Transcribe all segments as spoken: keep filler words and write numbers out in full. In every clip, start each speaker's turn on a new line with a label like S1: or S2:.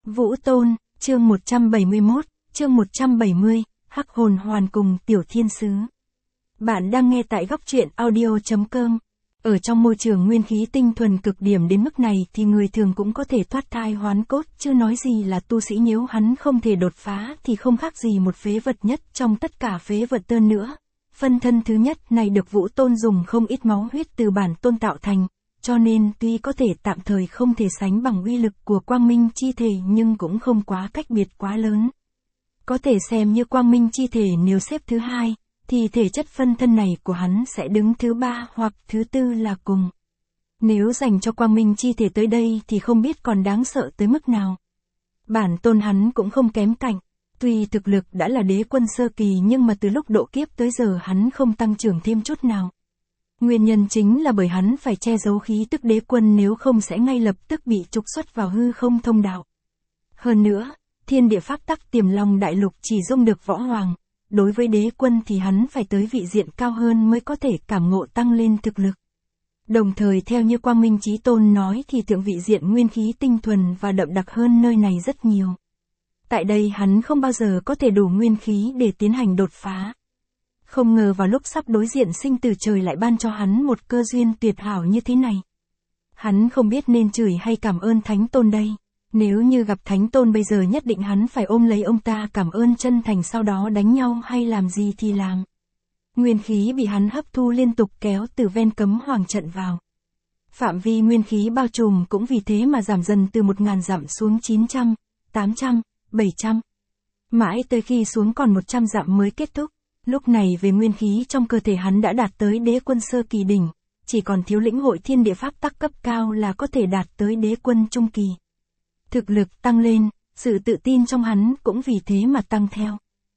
S1: Vũ Tôn, chương một trăm bảy mươi mốt, chương một trăm bảy mươi, Hắc Hồn Hoàn cùng Tiểu Thiên Sứ. Bạn đang nghe tại góc truyện audio chấm com. Ở trong môi trường nguyên khí tinh thuần cực điểm đến mức này thì người thường cũng có thể thoát thai hoán cốt, chưa nói gì là tu sĩ, nếu hắn không thể đột phá thì không khác gì một phế vật nhất trong tất cả phế vật tơn nữa. Phân thân thứ nhất này được Vũ Tôn dùng không ít máu huyết từ bản tôn tạo thành, cho nên tuy có thể tạm thời không thể sánh bằng uy lực của Quang Minh chi thể nhưng cũng không quá cách biệt quá lớn. Có thể xem như Quang Minh chi thể nếu xếp thứ hai, thì thể chất phân thân này của hắn sẽ đứng thứ ba hoặc thứ tư là cùng. Nếu dành cho Quang Minh chi thể tới đây thì không biết còn đáng sợ tới mức nào. Bản tôn hắn cũng không kém cạnh, tuy thực lực đã là đế quân sơ kỳ nhưng mà từ lúc độ kiếp tới giờ hắn không tăng trưởng thêm chút nào. Nguyên nhân chính là bởi hắn phải che giấu khí tức đế quân, nếu không sẽ ngay lập tức bị trục xuất vào hư không thông đạo. Hơn nữa, thiên địa pháp tắc Tiềm Long đại lục chỉ dung được võ hoàng, đối với đế quân thì hắn phải tới vị diện cao hơn mới có thể cảm ngộ tăng lên thực lực. Đồng thời theo như Quang Minh Chí Tôn nói thì thượng vị diện nguyên khí tinh thuần và đậm đặc hơn nơi này rất nhiều. Tại đây hắn không bao giờ có thể đủ nguyên khí để tiến hành đột phá. Không ngờ vào lúc sắp đối diện sinh tử trời lại ban cho hắn một cơ duyên tuyệt hảo như thế này. Hắn không biết nên chửi hay cảm ơn Thánh Tôn đây. Nếu như gặp Thánh Tôn bây giờ nhất định hắn phải ôm lấy ông ta cảm ơn chân thành, sau đó đánh nhau hay làm gì thì làm. Nguyên khí bị hắn hấp thu liên tục kéo từ ven cấm hoàng trận vào. Phạm vi nguyên khí bao trùm cũng vì thế mà giảm dần từ một ngàn dặm xuống chín trăm, tám trăm, bảy trăm. Mãi tới khi xuống còn một trăm dặm mới kết thúc. Lúc này về nguyên khí trong cơ thể hắn đã đạt tới đế quân sơ kỳ đỉnh, chỉ còn thiếu lĩnh hội thiên địa pháp tắc cấp cao là có thể đạt tới đế quân trung kỳ. Thực lực tăng lên, sự tự tin trong hắn cũng vì thế mà tăng theo.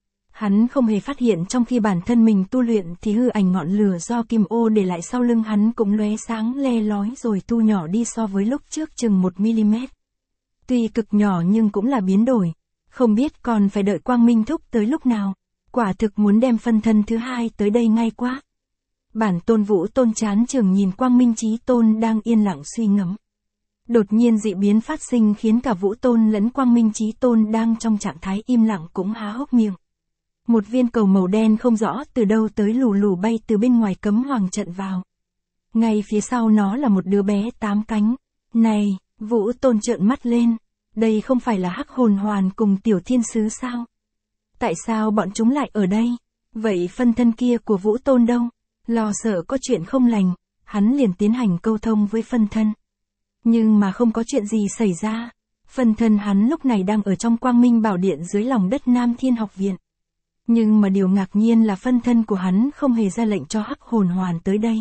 S1: Hắn không hề phát hiện trong khi bản thân mình tu luyện thì hư ảnh ngọn lửa do kim ô để lại sau lưng hắn cũng lóe sáng le lói rồi thu nhỏ đi so với lúc trước chừng một mi-li-mét. Tuy cực nhỏ nhưng cũng là biến đổi, không biết còn phải đợi Quang Minh thúc tới lúc nào. Quả thực muốn đem phân thân thứ hai tới đây ngay quá. Bản tôn Vũ Tôn chán chường nhìn Quang Minh Chí Tôn đang yên lặng suy ngẫm. Đột nhiên dị biến phát sinh khiến cả Vũ Tôn lẫn Quang Minh Chí Tôn đang trong trạng thái im lặng cũng há hốc miệng. Một viên cầu màu đen không rõ từ đâu tới lù lù bay từ bên ngoài cấm hoàng trận vào. Ngay phía sau nó là một đứa bé tám cánh. Này, Vũ Tôn trợn mắt lên. Đây không phải là Hắc Hồn Hoàn cùng Tiểu Thiên Sứ sao? Tại sao bọn chúng lại ở đây? Vậy phân thân kia của Vũ Tôn đâu? Lo sợ có chuyện không lành, hắn liền tiến hành câu thông với phân thân. Nhưng mà không có chuyện gì xảy ra. Phân thân hắn lúc này đang ở trong Quang Minh Bảo Điện dưới lòng đất Nam Thiên Học Viện. Nhưng mà điều ngạc nhiên là phân thân của hắn không hề ra lệnh cho Hắc Hồn Hoàn tới đây.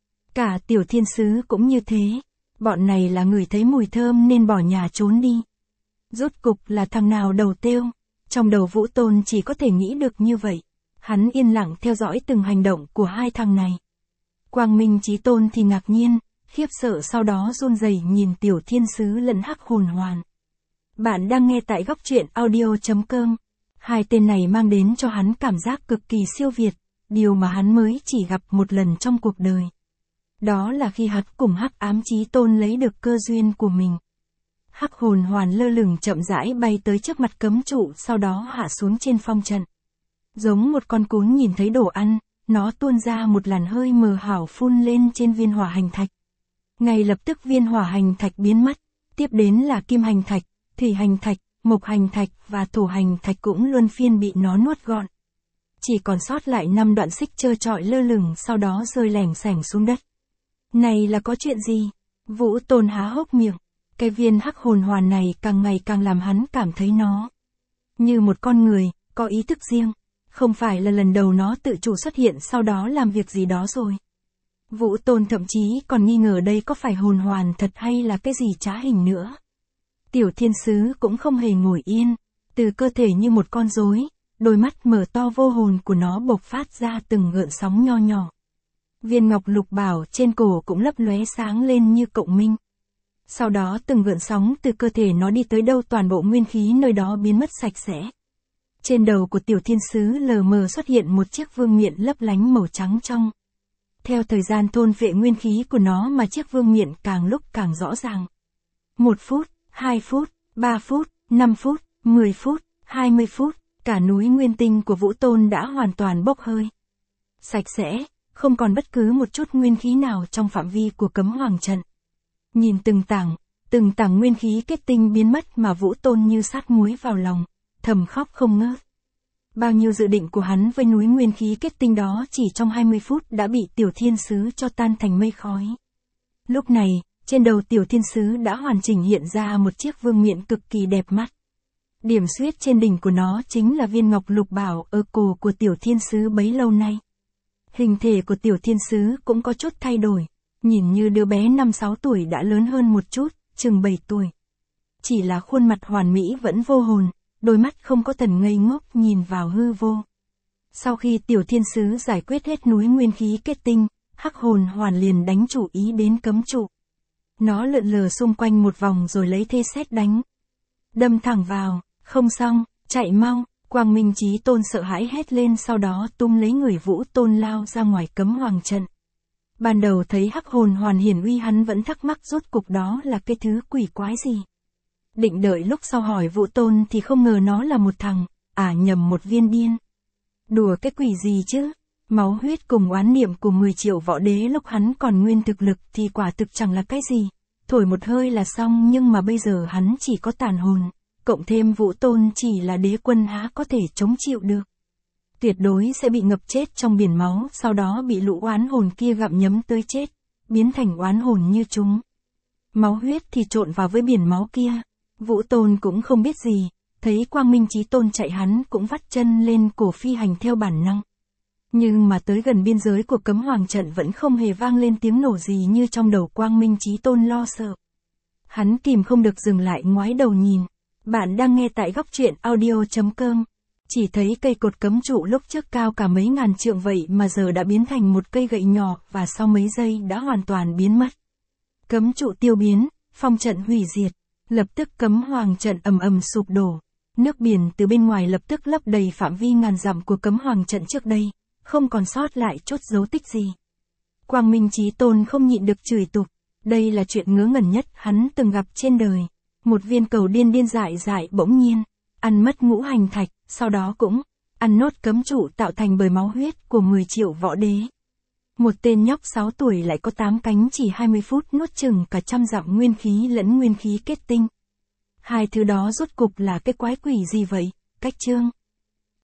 S1: Cả Tiểu Thiên Sứ cũng như thế. Bọn này là người thấy mùi thơm nên bỏ nhà trốn đi. Rốt cục là thằng nào đầu têu? Trong đầu Vũ Tôn chỉ có thể nghĩ được như vậy. Hắn yên lặng theo dõi từng hành động của hai thằng này. Quang Minh Chí Tôn thì ngạc nhiên, khiếp sợ, sau đó run rẩy nhìn Tiểu Thiên Sứ lẫn Hắc Hồn Hoàn. Bạn đang nghe tại góc truyện audio chấm com. Hai tên này mang đến cho hắn cảm giác cực kỳ siêu việt, điều mà hắn mới chỉ gặp một lần trong cuộc đời. Đó là khi hắn cùng Hắc Ám Chí Tôn lấy được cơ duyên của mình. Hắc Hồn Hoàn lơ lửng chậm rãi bay tới trước mặt cấm trụ, sau đó hạ xuống trên phong trận. Giống một con cún nhìn thấy đồ ăn, nó tuôn ra một làn hơi mờ hảo phun lên trên viên hỏa hành thạch. Ngay lập tức viên hỏa hành thạch biến mất, tiếp đến là kim hành thạch, thủy hành thạch, mộc hành thạch và thổ hành thạch cũng luân phiên bị nó nuốt gọn. Chỉ còn sót lại năm đoạn xích trơ trọi lơ lửng, sau đó rơi lẻng xẻng xuống đất. Này là có chuyện gì? Vũ Tôn há hốc miệng. Cái viên Hắc Hồn Hoàn này càng ngày càng làm hắn cảm thấy nó như một con người, có ý thức riêng. Không phải là lần đầu nó tự chủ xuất hiện sau đó làm việc gì đó rồi. Vũ Tôn thậm chí còn nghi ngờ đây có phải hồn hoàn thật hay là cái gì trá hình nữa. Tiểu Thiên Sứ cũng không hề ngồi yên. Từ cơ thể như một con rối, đôi mắt mở to vô hồn của nó bộc phát ra từng gợn sóng nho nhỏ. Viên ngọc lục bảo trên cổ cũng lấp lóe sáng lên như cộng minh. Sau đó từng gợn sóng từ cơ thể nó đi tới đâu toàn bộ nguyên khí nơi đó biến mất sạch sẽ. Trên đầu của Tiểu Thiên Sứ lờ mờ xuất hiện một chiếc vương miện lấp lánh màu trắng trong. Theo thời gian thôn vệ nguyên khí của nó mà chiếc vương miện càng lúc càng rõ ràng. Một phút, hai phút, ba phút, năm phút, mười phút, hai mươi phút, cả núi nguyên tinh của Vũ Tôn đã hoàn toàn bốc hơi. Sạch sẽ, không còn bất cứ một chút nguyên khí nào trong phạm vi của cấm hoàng trận. Nhìn từng tảng, từng tảng nguyên khí kết tinh biến mất mà Vũ Tôn như sát muối vào lòng, thầm khóc không ngớt. Bao nhiêu dự định của hắn với núi nguyên khí kết tinh đó chỉ trong hai mươi phút đã bị Tiểu Thiên Sứ cho tan thành mây khói. Lúc này, trên đầu Tiểu Thiên Sứ đã hoàn chỉnh hiện ra một chiếc vương miện cực kỳ đẹp mắt. Điểm xuyết trên đỉnh của nó chính là viên ngọc lục bảo ở cổ của Tiểu Thiên Sứ bấy lâu nay. Hình thể của Tiểu Thiên Sứ cũng có chút thay đổi, nhìn như đứa bé năm sáu tuổi đã lớn hơn một chút, chừng bảy tuổi. Chỉ là khuôn mặt hoàn mỹ vẫn vô hồn, đôi mắt không có tần ngây ngốc nhìn vào hư vô. Sau khi Tiểu Thiên Sứ giải quyết hết núi nguyên khí kết tinh, Hắc Hồn Hoàn liền đánh chủ ý đến cấm trụ. Nó lượn lờ xung quanh một vòng rồi lấy thế sét đánh. Đâm thẳng vào, không xong, chạy mau, Quang Minh Chí Tôn sợ hãi hét lên, sau đó tung lấy người Vũ Tôn lao ra ngoài cấm hoàng trận. Ban đầu thấy Hắc Hồn Hoàn hiển uy hắn vẫn thắc mắc rốt cục đó là cái thứ quỷ quái gì. Định đợi lúc sau hỏi Vũ Tôn thì không ngờ nó là một thằng, à nhầm một viên điên. Đùa cái quỷ gì chứ, máu huyết cùng oán niệm của mười triệu võ đế lúc hắn còn nguyên thực lực thì quả thực chẳng là cái gì, thổi một hơi là xong, nhưng mà bây giờ hắn chỉ có tàn hồn, cộng thêm Vũ Tôn chỉ là đế quân há có thể chống chịu được. Tuyệt đối sẽ bị ngập chết trong biển máu, sau đó bị lũ oán hồn kia gặm nhấm tới chết, biến thành oán hồn như chúng. Máu huyết thì trộn vào với biển máu kia. Vũ Tôn cũng không biết gì, thấy Quang Minh Chí Tôn chạy hắn cũng vắt chân lên cổ phi hành theo bản năng. Nhưng mà tới gần biên giới của cấm hoàng trận vẫn không hề vang lên tiếng nổ gì như trong đầu Quang Minh Chí Tôn lo sợ. Hắn kìm không được dừng lại ngoái đầu nhìn. Bạn đang nghe tại góc truyện audio chấm com. Chỉ thấy cây cột cấm trụ lúc trước cao cả mấy ngàn trượng vậy mà giờ đã biến thành một cây gậy nhỏ và sau mấy giây đã hoàn toàn biến mất. Cấm trụ tiêu biến, phong trận hủy diệt. Lập tức cấm hoàng trận ầm ầm sụp đổ. Nước biển từ bên ngoài lập tức lấp đầy phạm vi ngàn dặm của cấm hoàng trận trước đây, không còn sót lại chút dấu tích gì. Quang Minh Chí Tôn không nhịn được chửi tục. Đây là chuyện ngớ ngẩn nhất hắn từng gặp trên đời. Một viên cầu điên điên dại dại bỗng nhiên ăn mất ngũ hành thạch, sau đó cũng ăn nốt cấm trụ tạo thành bởi máu huyết của mười triệu võ đế. Một tên nhóc sáu tuổi lại có tám cánh chỉ hai mươi phút nuốt chừng cả trăm dặm nguyên khí lẫn nguyên khí kết tinh. Hai thứ đó rốt cục là cái quái quỷ gì vậy? Cách chương